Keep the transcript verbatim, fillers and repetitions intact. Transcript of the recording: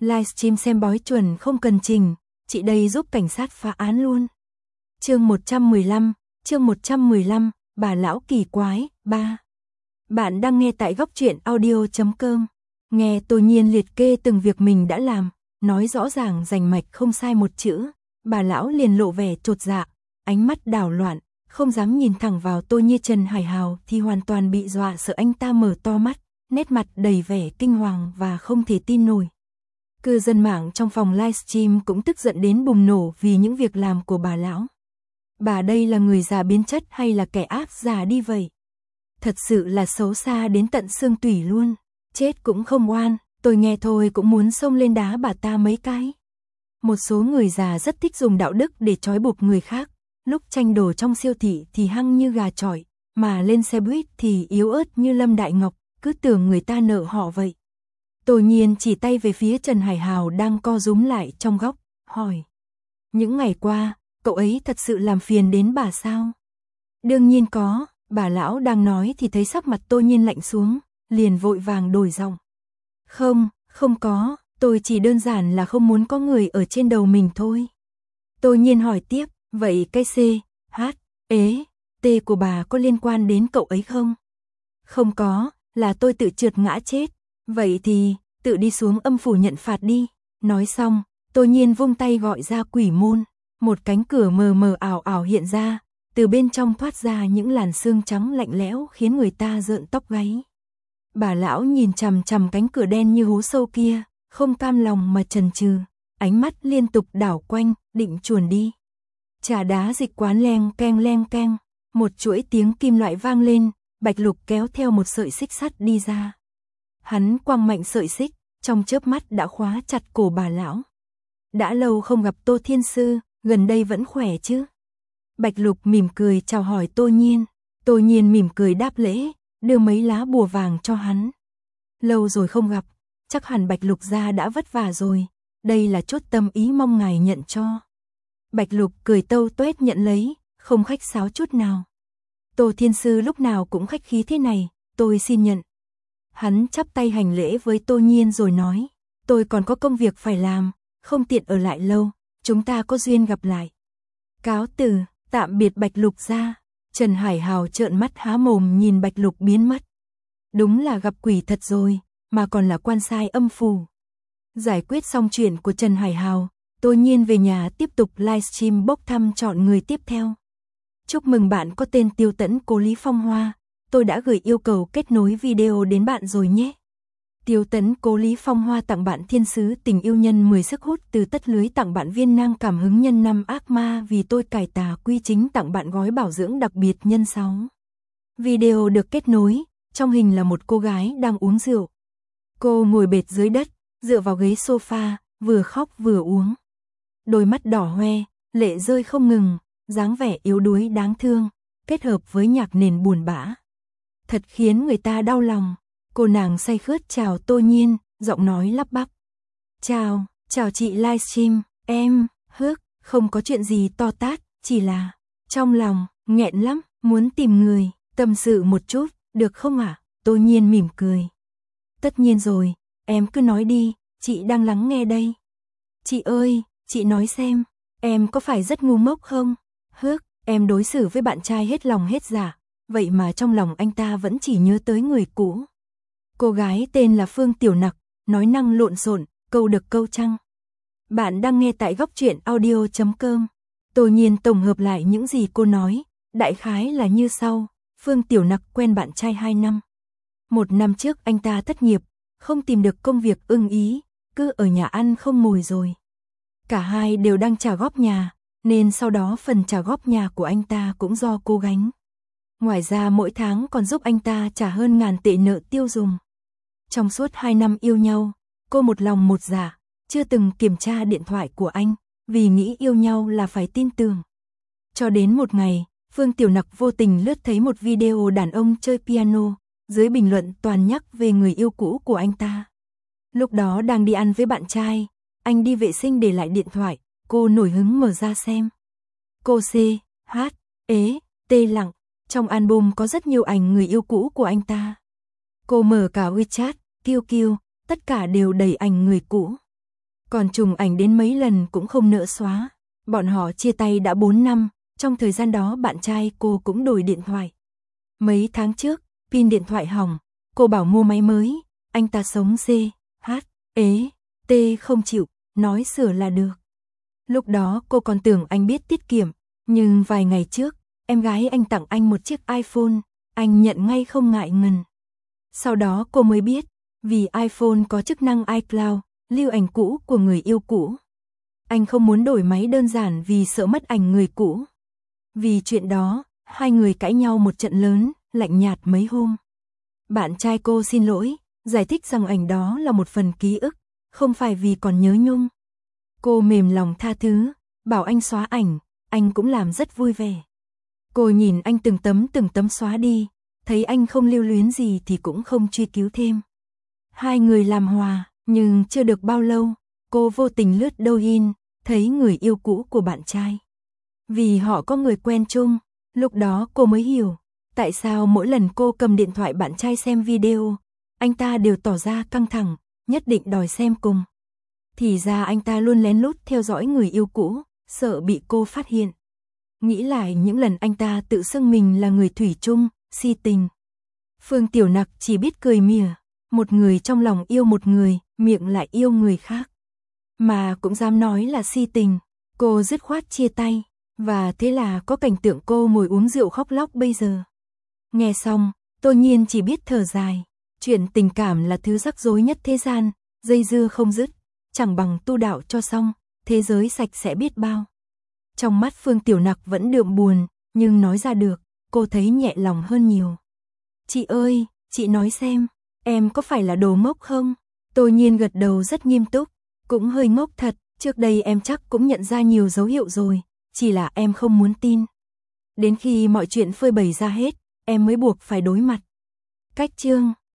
Livestream xem bói chuẩn không cần trình, chị đây giúp cảnh sát phá án luôn. Chương một trăm mười lăm, chương một trăm mười lăm, bà lão kỳ quái, ba. Bạn đang nghe tại góc truyện audio chấm com. Nghe Tô Nhiên liệt kê từng việc mình đã làm, nói rõ ràng rành mạch không sai một chữ, bà lão liền lộ vẻ chột dạ, ánh mắt đảo loạn, không dám nhìn thẳng vào Tô Nhiên. Trần Hải Hào thì hoàn toàn bị dọa sợ, anh ta mở to mắt, nét mặt đầy vẻ kinh hoàng và không thể tin nổi. Cư dân mạng trong phòng livestream cũng tức giận đến bùng nổ vì những việc làm của bà lão. Bà đây là người già biến chất hay là kẻ ác già đi vậy? Thật sự là xấu xa đến tận xương tủy luôn. Chết cũng không oan, tôi nghe thôi cũng muốn xông lên đá bà ta mấy cái. Một số người già rất thích dùng đạo đức để trói buộc người khác. Lúc tranh đồ trong siêu thị thì hăng như gà chọi, mà lên xe buýt thì yếu ớt như Lâm Đại Ngọc, cứ tưởng người ta nợ họ vậy. Tô Nhiên chỉ tay về phía Trần Hải Hào đang co rúm lại trong góc, hỏi. Những ngày qua, cậu ấy thật sự làm phiền đến bà sao? Đương nhiên có, bà lão đang nói thì thấy sắc mặt Tô Nhiên lạnh xuống, liền vội vàng đổi giọng. Không, không có, tôi chỉ đơn giản là không muốn có người ở trên đầu mình thôi. Tô Nhiên hỏi tiếp, vậy cái C, H, ế, T của bà có liên quan đến cậu ấy không? Không có, là tôi tự trượt ngã chết. Vậy thì, tự đi xuống âm phủ nhận phạt đi. Nói xong, Tô Nhiên vung tay gọi ra quỷ môn. Một cánh cửa mờ mờ ảo ảo hiện ra, từ bên trong thoát ra những làn xương trắng lạnh lẽo khiến người ta rợn tóc gáy. Bà lão nhìn chằm chằm cánh cửa đen như hố sâu kia, không cam lòng mà chần chừ, ánh mắt liên tục đảo quanh, định chuồn đi. Trà đá dịch quán leng keng leng keng, một chuỗi tiếng kim loại vang lên, Bạch Lục kéo theo một sợi xích sắt đi ra. Hắn quăng mạnh sợi xích, trong chớp mắt đã khóa chặt cổ bà lão. Đã lâu không gặp Tô Thiên Sư, gần đây vẫn khỏe chứ? Bạch Lục mỉm cười chào hỏi Tô Nhiên. Tô Nhiên mỉm cười đáp lễ, đưa mấy lá bùa vàng cho hắn. Lâu rồi không gặp, chắc hẳn Bạch Lục gia đã vất vả rồi, đây là chút tâm ý mong ngài nhận cho. Bạch Lục cười tâu tuét nhận lấy, không khách sáo chút nào. Tô Thiên Sư lúc nào cũng khách khí thế này, tôi xin nhận. Hắn chắp tay hành lễ với Tô Nhiên rồi nói, tôi còn có công việc phải làm, không tiện ở lại lâu, chúng ta có duyên gặp lại. Cáo từ, tạm biệt Bạch Lục gia. Trần Hải Hào trợn mắt há mồm nhìn Bạch Lục biến mất. Đúng là gặp quỷ thật rồi, mà còn là quan sai âm phủ. Giải quyết xong chuyện của Trần Hải Hào, Tô Nhiên về nhà tiếp tục livestream bốc thăm chọn người tiếp theo. Chúc mừng bạn có tên Tiêu Tẫn Cố Lý Phong Hoa, tôi đã gửi yêu cầu kết nối video đến bạn rồi nhé. Tiêu Tẫn Cố Lý Phong Hoa tặng bạn thiên sứ tình yêu nhân mười sức hút từ tất lưới, tặng bạn viên nang cảm hứng nhân năm ác ma vì tôi cải tà quy chính, tặng bạn gói bảo dưỡng đặc biệt nhân sáu. Video được kết nối, trong hình là một cô gái đang uống rượu. Cô ngồi bệt dưới đất, dựa vào ghế sofa, vừa khóc vừa uống. Đôi mắt đỏ hoe, lệ rơi không ngừng, dáng vẻ yếu đuối đáng thương, kết hợp với nhạc nền buồn bã. Thật khiến người ta đau lòng. Cô nàng say khướt chào Tô Nhiên, giọng nói lắp bắp. Chào, chào chị livestream, em, hước, không có chuyện gì to tát, chỉ là trong lòng, nghẹn lắm, muốn tìm người, tâm sự một chút, được không ạ? À? Tô Nhiên mỉm cười. Tất nhiên rồi, em cứ nói đi, chị đang lắng nghe đây. Chị ơi, chị nói xem, em có phải rất ngu ngốc không? Hước, em đối xử với bạn trai hết lòng hết dạ, vậy mà trong lòng anh ta vẫn chỉ nhớ tới người cũ. Cô gái tên là Phương Tiểu Nặc, nói năng lộn xộn, câu được câu trăng. Bạn đang nghe tại góc truyện audio chấm com. Tô Nhiên tổng hợp lại những gì cô nói, đại khái là như sau. Phương Tiểu Nặc quen bạn trai hai năm. Một năm trước anh ta thất nghiệp, không tìm được công việc ưng ý, cứ ở nhà ăn không ngồi rồi. Cả hai đều đang trả góp nhà, nên sau đó phần trả góp nhà của anh ta cũng do cô gánh. Ngoài ra mỗi tháng còn giúp anh ta trả hơn ngàn tệ nợ tiêu dùng. Trong suốt hai năm yêu nhau, cô một lòng một dạ, chưa từng kiểm tra điện thoại của anh, vì nghĩ yêu nhau là phải tin tưởng. Cho đến một ngày, Phương Tiểu Nặc vô tình lướt thấy một video đàn ông chơi piano, dưới bình luận toàn nhắc về người yêu cũ của anh ta. Lúc đó đang đi ăn với bạn trai, anh đi vệ sinh để lại điện thoại, cô nổi hứng mở ra xem. Cô C, H, ế, T lặng, trong album có rất nhiều ảnh người yêu cũ của anh ta. Cô mở cả WeChat, Q Q, tất cả đều đầy ảnh người cũ. Còn trùng ảnh đến mấy lần cũng không nỡ xóa. Bọn họ chia tay đã bốn năm, trong thời gian đó bạn trai cô cũng đổi điện thoại. Mấy tháng trước, pin điện thoại hỏng, cô bảo mua máy mới, anh ta sống C, H, ế, T không chịu, nói sửa là được. Lúc đó cô còn tưởng anh biết tiết kiệm, nhưng vài ngày trước, em gái anh tặng anh một chiếc iPhone, anh nhận ngay không ngại ngần. Sau đó cô mới biết, vì iPhone có chức năng iCloud, lưu ảnh cũ của người yêu cũ. Anh không muốn đổi máy đơn giản vì sợ mất ảnh người cũ. Vì chuyện đó, hai người cãi nhau một trận lớn, lạnh nhạt mấy hôm. Bạn trai cô xin lỗi, giải thích rằng ảnh đó là một phần ký ức, không phải vì còn nhớ nhung. Cô mềm lòng tha thứ, bảo anh xóa ảnh, anh cũng làm rất vui vẻ. Cô nhìn anh từng tấm từng tấm xóa đi, thấy anh không lưu luyến gì thì cũng không truy cứu thêm. Hai người làm hòa, nhưng chưa được bao lâu, cô vô tình lướt Douyin, thấy người yêu cũ của bạn trai. Vì họ có người quen chung, lúc đó cô mới hiểu, tại sao mỗi lần cô cầm điện thoại bạn trai xem video, anh ta đều tỏ ra căng thẳng, nhất định đòi xem cùng. Thì ra anh ta luôn lén lút theo dõi người yêu cũ, sợ bị cô phát hiện. Nghĩ lại những lần anh ta tự xưng mình là người thủy chung, si tình. Phương Tiểu Nặc chỉ biết cười mỉa, một người trong lòng yêu một người, miệng lại yêu người khác. Mà cũng dám nói là si tình, cô dứt khoát chia tay, và thế là có cảnh tượng cô ngồi uống rượu khóc lóc bây giờ. Nghe xong, Tô Nhiên chỉ biết thở dài, chuyện tình cảm là thứ rắc rối nhất thế gian, dây dưa không dứt, chẳng bằng tu đạo cho xong, thế giới sạch sẽ biết bao. Trong mắt Phương Tiểu Nặc vẫn đượm buồn, nhưng nói ra được, cô thấy nhẹ lòng hơn nhiều. Chị ơi, chị nói xem, em có phải là đồ ngốc không? Tô Nhiên gật đầu rất nghiêm túc, cũng hơi ngốc thật, trước đây em chắc cũng nhận ra nhiều dấu hiệu rồi, chỉ là em không muốn tin. Đến khi mọi chuyện phơi bày ra hết, em mới buộc phải đối mặt. Cách chương